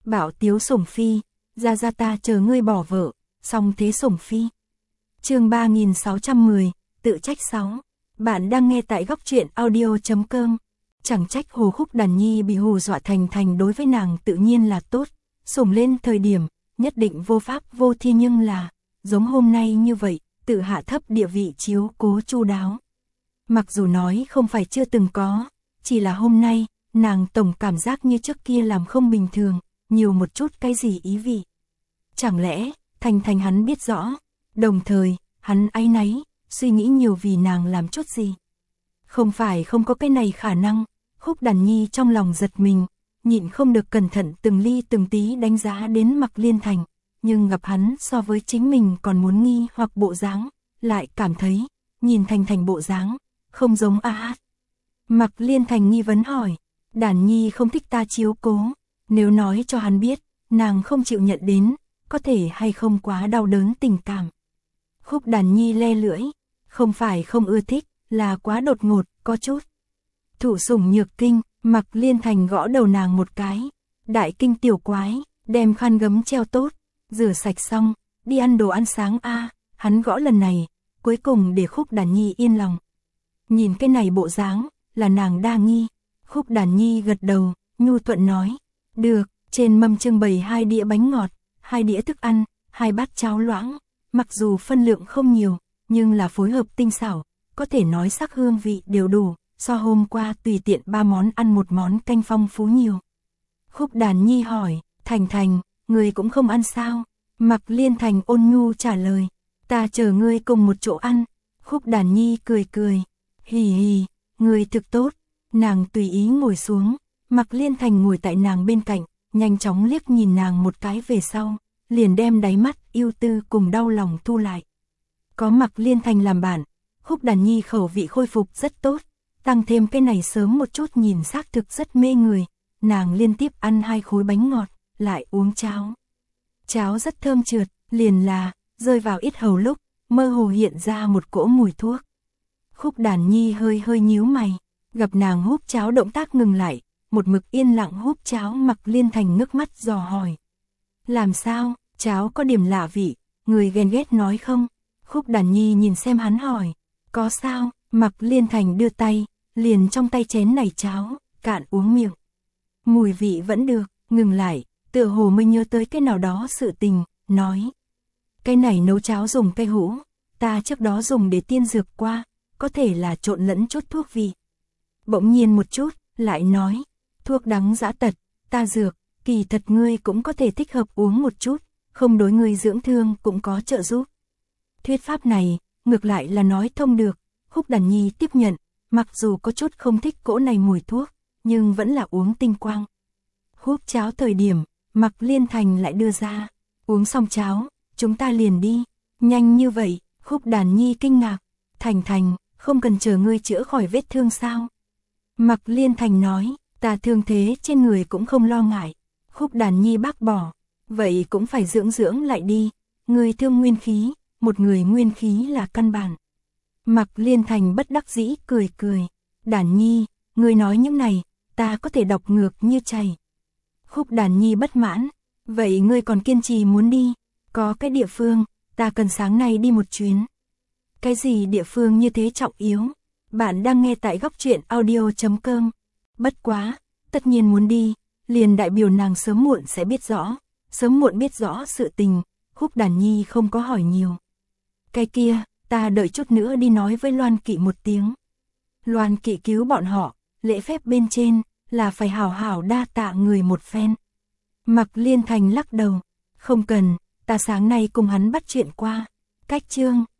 Bảo tiếu sủng phi, ra ta chờ ngươi bỏ vợ, xong thế sủng phi. Chương 3610, tự trách 6. Bạn đang nghe tại góc truyện audio.com. Chẳng trách Hồ Khúc Đàn Nhi bị hù dọa. Thành đối với nàng tự nhiên là tốt, sủng lên thời điểm, nhất định vô pháp vô thiên, nhưng là, giống hôm nay như vậy, tự hạ thấp địa vị chiếu cố chu đáo. Mặc dù nói không phải chưa từng có, chỉ là hôm nay, nàng tổng cảm giác như trước kia làm không bình thường, nhiều một chút cái gì ý vị. Chẳng lẽ, Thành hắn biết rõ, đồng thời, hắn áy náy, suy nghĩ nhiều vì nàng làm chút gì. Không phải không có cái này khả năng. Khúc Đàn Nhi trong lòng giật mình, nhịn không được cẩn thận từng ly từng tí đánh giá đến Mạc Liên Thành, nhưng gặp hắn so với chính mình còn muốn nghi hoặc bộ dáng, lại cảm thấy, nhìn Thành bộ dáng, không giống Mạc Liên Thành nghi vấn hỏi, Đàn Nhi không thích ta chiếu cố, nếu nói cho hắn biết, nàng không chịu nhận đến, có thể hay không quá đau đớn tình cảm. Khúc Đàn Nhi le lưỡi, không phải không ưa thích, là quá đột ngột, có chút. Thủ sủng nhược kinh, Mạc Liên Thành gõ đầu nàng một cái, đại kinh tiểu quái, đem khăn gấm treo tốt, rửa sạch xong, đi ăn đồ ăn sáng hắn gõ lần này, cuối cùng để Khúc Đàn Nhi yên lòng. Nhìn cái này bộ dáng, là nàng đa nghi. Khúc Đàn Nhi gật đầu, nhu thuận nói, được. Trên mâm trưng bày 2 đĩa bánh ngọt, 2 đĩa thức ăn, 2 bát cháo loãng, mặc dù phân lượng không nhiều, nhưng là phối hợp tinh xảo, có thể nói sắc hương vị đều đủ, so hôm qua tùy tiện 3 món ăn một món canh phong phú nhiều. Khúc Đàn Nhi hỏi, Thành, người cũng không ăn sao? Mạc Liên Thành ôn nhu trả lời, ta chờ ngươi cùng một chỗ ăn. Khúc Đàn Nhi cười, hì, người thực tốt. Nàng tùy ý ngồi xuống, Mạc Liên Thành ngồi tại nàng bên cạnh, nhanh chóng liếc nhìn nàng một cái về sau, liền đem đáy mắt yêu tư cùng đau lòng thu lại. Có Mạc Liên Thành làm bạn, Khúc Đàn Nhi khẩu vị khôi phục rất tốt, tăng thêm cái này sớm một chút nhìn xác thực rất mê người, nàng liên tiếp ăn 2 khối bánh ngọt, lại uống cháo. Cháo rất thơm trượt, liền là, rơi vào yết hầu lúc, mơ hồ hiện ra một cỗ mùi thuốc. Khúc Đàn Nhi hơi nhíu mày, gặp nàng húp cháo động tác ngừng lại, một mực yên lặng húp cháo. Mạc Liên Thành ngước mắt dò hỏi, làm sao, cháo có điểm lạ vị, người ghen ghét nói không? Khúc Đàn Nhi nhìn xem hắn hỏi, có sao? Mạc Liên Thành đưa tay, liền trong tay chén này cháo, cạn uống miệng. Mùi vị vẫn được, ngừng lại, tựa hồ mới nhớ tới cái nào đó sự tình, nói, cái này nấu cháo dùng cây hũ, ta trước đó dùng để tiên dược qua, có thể là trộn lẫn chút thuốc vị. Bỗng nhiên một chút, lại nói, thuốc đắng dã tật, ta dược, kỳ thật ngươi cũng có thể thích hợp uống một chút, không đối ngươi dưỡng thương cũng có trợ giúp. Thuyết pháp này, ngược lại là nói thông được. Khúc Đàn Nhi tiếp nhận, mặc dù có chút không thích cỗ này mùi thuốc, nhưng vẫn là uống tinh quang. Húp cháo thời điểm, Mạc Liên Thành lại đưa ra, uống xong cháo, chúng ta liền đi. Nhanh như vậy? Khúc Đàn Nhi kinh ngạc, Thành, không cần chờ ngươi chữa khỏi vết thương sao? Mạc Liên Thành nói, ta thương thế trên người cũng không lo ngại. Khúc Đàn Nhi bác bỏ, vậy cũng phải dưỡng lại đi, ngươi thương nguyên khí, một người nguyên khí là căn bản. Mạc Liên Thành bất đắc dĩ cười, Đàn Nhi, ngươi nói những này, ta có thể đọc ngược như chày. Khúc Đàn Nhi bất mãn, vậy ngươi còn kiên trì muốn đi, có cái địa phương, ta cần sáng nay đi một chuyến. Cái gì địa phương như thế trọng yếu? Bạn đang nghe tại góc truyện audio.com. Bất quá, tất nhiên muốn đi, liền đại biểu nàng sớm muộn sẽ biết rõ, sớm muộn biết rõ sự tình. Khúc Đàn Nhi không có hỏi nhiều. Cái kia, ta đợi chút nữa đi nói với Loan Kỵ một tiếng. Loan Kỵ cứu bọn họ, lễ phép bên trên, là phải hảo hảo đa tạ người một phen. Mạc Liên Thành lắc đầu, không cần, ta sáng nay cùng hắn bắt chuyện qua. Cách chương